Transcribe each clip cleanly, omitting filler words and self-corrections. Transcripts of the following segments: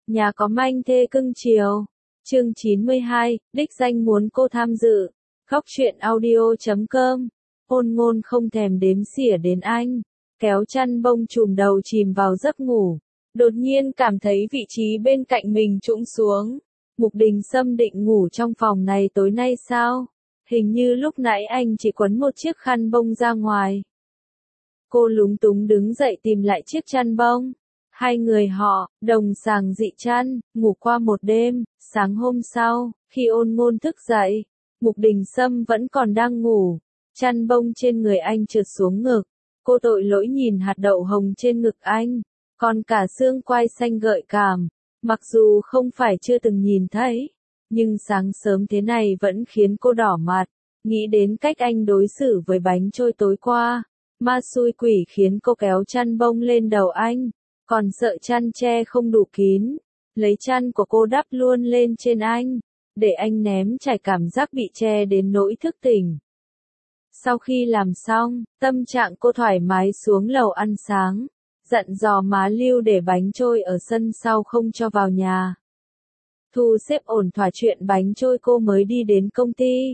Nhà có manh thê cưng chiều. Chương 92, đích danh muốn cô tham dự. Góc truyện audio.com. Ôn Ngôn không thèm đếm xỉa đến anh, kéo chăn bông trùm đầu chìm vào giấc ngủ. Đột nhiên cảm thấy vị trí bên cạnh mình trũng xuống. Mục Đình Sâm định ngủ trong phòng này tối nay sao? Hình như lúc nãy anh chỉ quấn một chiếc khăn bông ra ngoài. Cô lúng túng đứng dậy tìm lại chiếc chăn bông. Hai người họ, đồng sàng dị chăn, ngủ qua một đêm. Sáng hôm sau, khi Ôn Ngôn thức dậy, Mục Đình Sâm vẫn còn đang ngủ. Chăn bông trên người anh trượt xuống ngực. Cô tội lỗi nhìn hạt đậu hồng trên ngực anh, còn cả xương quai xanh gợi cảm. Mặc dù không phải chưa từng nhìn thấy, nhưng sáng sớm thế này vẫn khiến cô đỏ mặt. Nghĩ đến cách anh đối xử với bánh trôi tối qua, ma xui quỷ khiến cô kéo chăn bông lên đầu anh. Còn sợ chăn che không đủ kín, lấy chăn của cô đắp luôn lên trên anh, để anh ném trải cảm giác bị che đến nỗi thức tỉnh. Sau khi làm xong, tâm trạng cô thoải mái xuống lầu ăn sáng, dặn dò má Lưu để bánh trôi ở sân sau không cho vào nhà. Thu xếp ổn thỏa chuyện bánh trôi cô mới đi đến công ty.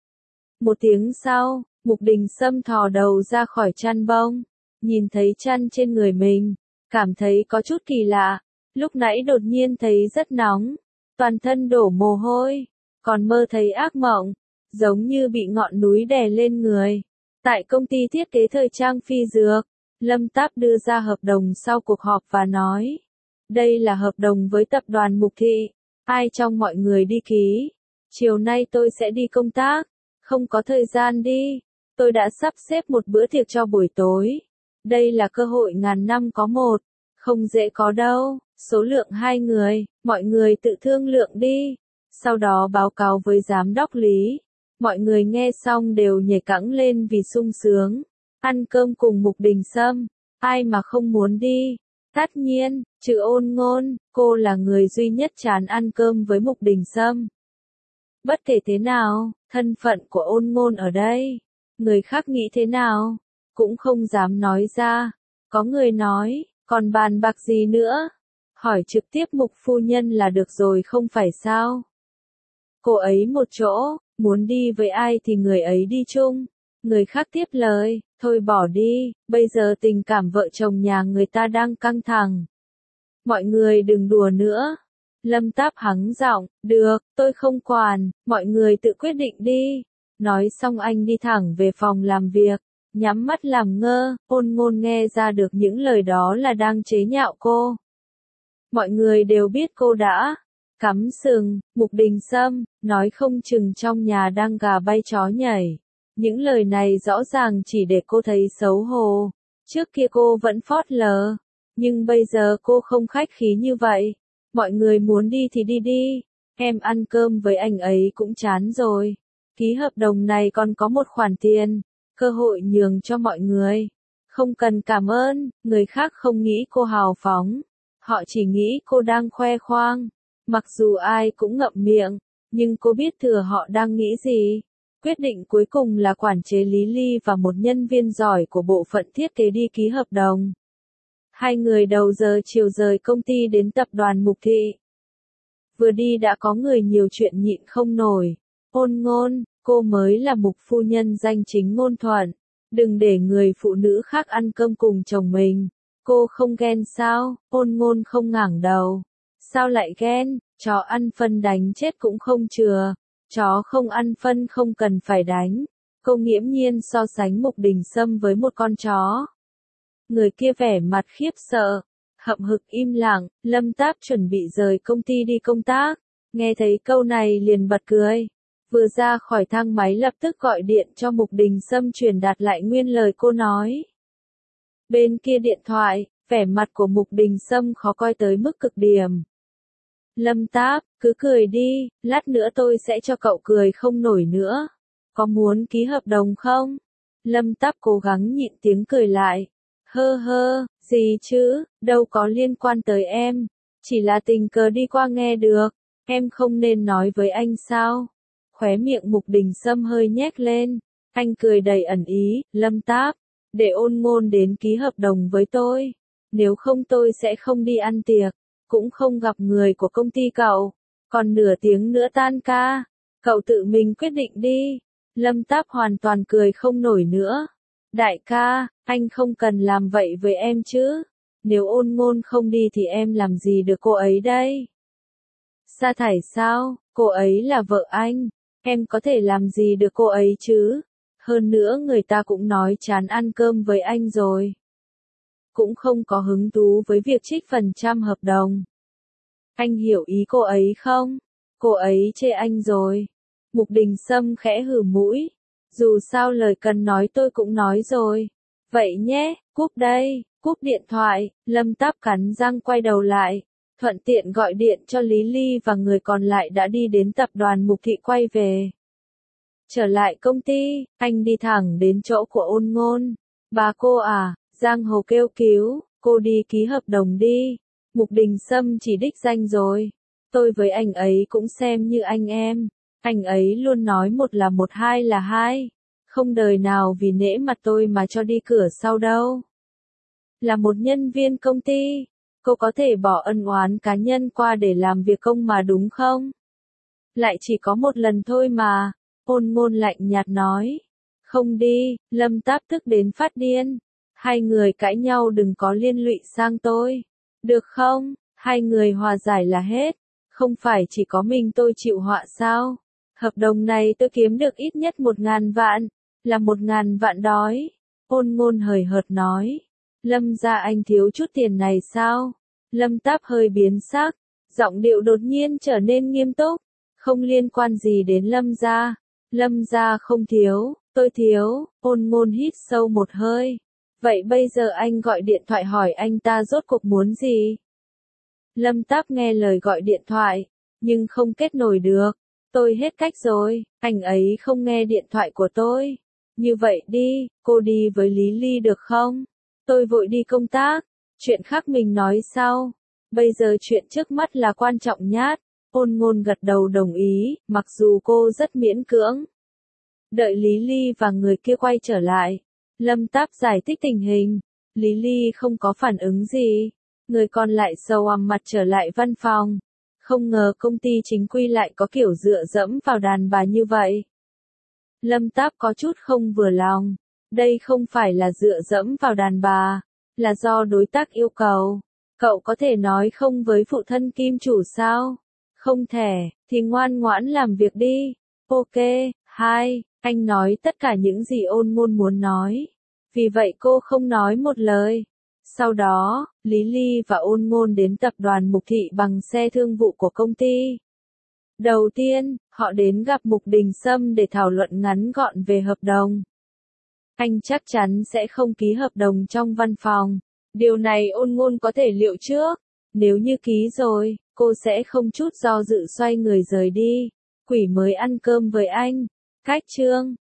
Một tiếng sau, Mục Đình Sâm thò đầu ra khỏi chăn bông, nhìn thấy chăn trên người mình, cảm thấy có chút kỳ lạ. Lúc nãy đột nhiên thấy rất nóng, toàn thân đổ mồ hôi, còn mơ thấy ác mộng, giống như bị ngọn núi đè lên người. Tại công ty thiết kế thời trang Phi Dược, Lâm Táp đưa ra hợp đồng sau cuộc họp và nói, đây là hợp đồng với tập đoàn Mục Thị, ai trong mọi người đi ký. Chiều nay tôi sẽ đi công tác, không có thời gian đi, tôi đã sắp xếp một bữa tiệc cho buổi tối. Đây là cơ hội ngàn năm có một, không dễ có đâu, số lượng 2 người, mọi người tự thương lượng đi. Sau đó báo cáo với giám đốc Lý, mọi người nghe xong đều nhảy cẫng lên vì sung sướng. Ăn cơm cùng Mục Đình Sâm, ai mà không muốn đi. Tất nhiên, trừ Ôn Ngôn, cô là người duy nhất chán ăn cơm với Mục Đình Sâm. Bất kể thế nào, thân phận của Ôn Ngôn ở đây, người khác nghĩ thế nào, cũng không dám nói ra. Có người nói, còn bàn bạc gì nữa? Hỏi trực tiếp Mục phu nhân là được rồi không phải sao? Cô ấy một chỗ, muốn đi với ai thì người ấy đi chung. Người khác tiếp lời, thôi bỏ đi, bây giờ tình cảm vợ chồng nhà người ta đang căng thẳng. Mọi người đừng đùa nữa. Lâm Táp hắng giọng, được, tôi không quản, mọi người tự quyết định đi. Nói xong anh đi thẳng về phòng làm việc, nhắm mắt làm ngơ. Ôn Ngôn nghe ra được những lời đó là đang chế nhạo cô. Mọi người đều biết cô đã cắm sừng. Mục Đình Sâm nói không chừng trong nhà đang gà bay chó nhảy. Những lời này rõ ràng chỉ để cô thấy xấu hổ. Trước kia cô vẫn phớt lờ, nhưng bây giờ cô không khách khí như vậy. Mọi người muốn đi thì đi đi, em ăn cơm với anh ấy cũng chán rồi. Ký hợp đồng này còn có một khoản tiền, cơ hội nhường cho mọi người. Không cần cảm ơn, người khác không nghĩ cô hào phóng. Họ chỉ nghĩ cô đang khoe khoang. Mặc dù ai cũng ngậm miệng, nhưng cô biết thừa họ đang nghĩ gì. Quyết định cuối cùng là quản chế Lý Ly và một nhân viên giỏi của bộ phận thiết kế đi ký hợp đồng. Hai người đầu giờ chiều rời công ty đến tập đoàn Mục Thị. Vừa đi đã có người nhiều chuyện nhịn không nổi. Ôn Ngôn, cô mới là Mục phu nhân danh chính ngôn thuận. Đừng để người phụ nữ khác ăn cơm cùng chồng mình. Cô không ghen sao? Ôn Ngôn không ngẩng đầu. Sao lại ghen? Chó ăn phân đánh chết cũng không chừa. Chó không ăn phân không cần phải đánh. Cô nghiễm nhiên so sánh Mục Đình Sâm với một con chó. Người kia vẻ mặt khiếp sợ, hậm hực im lặng. Lâm Táp chuẩn bị rời công ty đi công tác, nghe thấy câu này liền bật cười. Vừa ra khỏi thang máy lập tức gọi điện cho Mục Đình Sâm truyền đạt lại nguyên lời cô nói. Bên kia điện thoại, vẻ mặt của Mục Đình Sâm khó coi tới mức cực điểm. Lâm Táp, cứ cười đi, lát nữa tôi sẽ cho cậu cười không nổi nữa. Có muốn ký hợp đồng không? Lâm Táp cố gắng nhịn tiếng cười lại. Hơ hơ, gì chứ, đâu có liên quan tới em. Chỉ là tình cờ đi qua nghe được. Em không nên nói với anh sao? Khóe miệng Mục Đình Sâm hơi nhếch lên. Anh cười đầy ẩn ý. Lâm Táp, để Ôn Ngôn đến ký hợp đồng với tôi. Nếu không tôi sẽ không đi ăn tiệc. cũng không gặp người của công ty cậu, còn nửa tiếng nữa tan ca, cậu tự mình quyết định đi. Lâm Táp hoàn toàn cười không nổi nữa. Đại ca, anh không cần làm vậy với em chứ. Nếu Ôn Ngôn không đi thì em làm gì được cô ấy đây? Sa thải sao? Cô ấy là vợ anh. Em có thể làm gì được cô ấy chứ? Hơn nữa người ta cũng nói chán ăn cơm với anh rồi. Cũng không có hứng thú với việc trích phần trăm hợp đồng. Anh hiểu ý cô ấy không? Cô ấy chê anh rồi. Mục Đình Sâm khẽ hừ mũi. Dù sao lời cần nói tôi cũng nói rồi. Vậy nhé, cúp đây, cúp điện thoại, Lâm Táp cắn răng quay đầu lại. Thuận tiện gọi điện cho Lý Ly và người còn lại đã đi đến tập đoàn Mục Thị quay về. Trở lại công ty, anh đi thẳng đến chỗ của Ôn Ngôn. Bà cô à, Giang Hồ kêu cứu, cô đi ký hợp đồng đi. Mục Đình Sâm chỉ đích danh rồi. Tôi với anh ấy cũng xem như anh em. Anh ấy luôn nói một là một, hai là hai. Không đời nào vì nể mặt tôi mà cho đi cửa sau đâu. Là một nhân viên công ty, cô có thể bỏ ân oán cá nhân qua để làm việc công mà đúng không? Lại chỉ có một lần thôi mà. Ôn Ngôn lạnh nhạt nói. Không đi, Lâm Táp tức đến phát điên. Hai người cãi nhau đừng có liên lụy sang tôi. Được không? Hai người hòa giải là hết. Không phải chỉ có mình tôi chịu họa sao? Hợp đồng này tôi kiếm được ít nhất 1.000 vạn. Là 1.000 vạn đói. Ôn Ngôn hời hợt nói. Lâm gia anh thiếu chút tiền này sao? Lâm Táp hơi biến sắc. Giọng điệu đột nhiên trở nên nghiêm túc. Không liên quan gì đến Lâm gia. Lâm gia không thiếu, tôi thiếu. Ôn Ngôn hít sâu một hơi. Vậy bây giờ anh gọi điện thoại hỏi anh ta rốt cuộc muốn gì? Lâm Táp nghe lời gọi điện thoại, nhưng không kết nối được. Tôi hết cách rồi, anh ấy không nghe điện thoại của tôi. Như vậy đi, cô đi với Lý Ly được không? Tôi vội đi công tác, chuyện khác mình nói sau. Bây giờ chuyện trước mắt là quan trọng nhất. Ôn Ngôn gật đầu đồng ý, mặc dù cô rất miễn cưỡng. Đợi Lý Ly và người kia quay trở lại. Lâm Táp giải thích tình hình. Lý Ly không có phản ứng gì. Người còn lại sầu mặt trở lại văn phòng. Không ngờ công ty chính quy lại có kiểu dựa dẫm vào đàn bà như vậy. Lâm Táp có chút không vừa lòng. Đây không phải là dựa dẫm vào đàn bà, là do đối tác yêu cầu. Cậu có thể nói không với phụ thân kim chủ sao? Không thể, thì ngoan ngoãn làm việc đi. Ok, hai, anh nói tất cả những gì Ôn Ngôn muốn nói. Vì vậy cô không nói một lời. Sau đó, Lý Ly và Ôn Ngôn đến tập đoàn Mục Thị bằng xe thương vụ của công ty. Đầu tiên, họ đến gặp Mục Đình Sâm để thảo luận ngắn gọn về hợp đồng. Anh chắc chắn sẽ không ký hợp đồng trong văn phòng. Điều này Ôn Ngôn có thể liệu trước. Nếu như ký rồi, cô sẽ không chút do dự xoay người rời đi. Quỷ mới ăn cơm với anh. Cách chương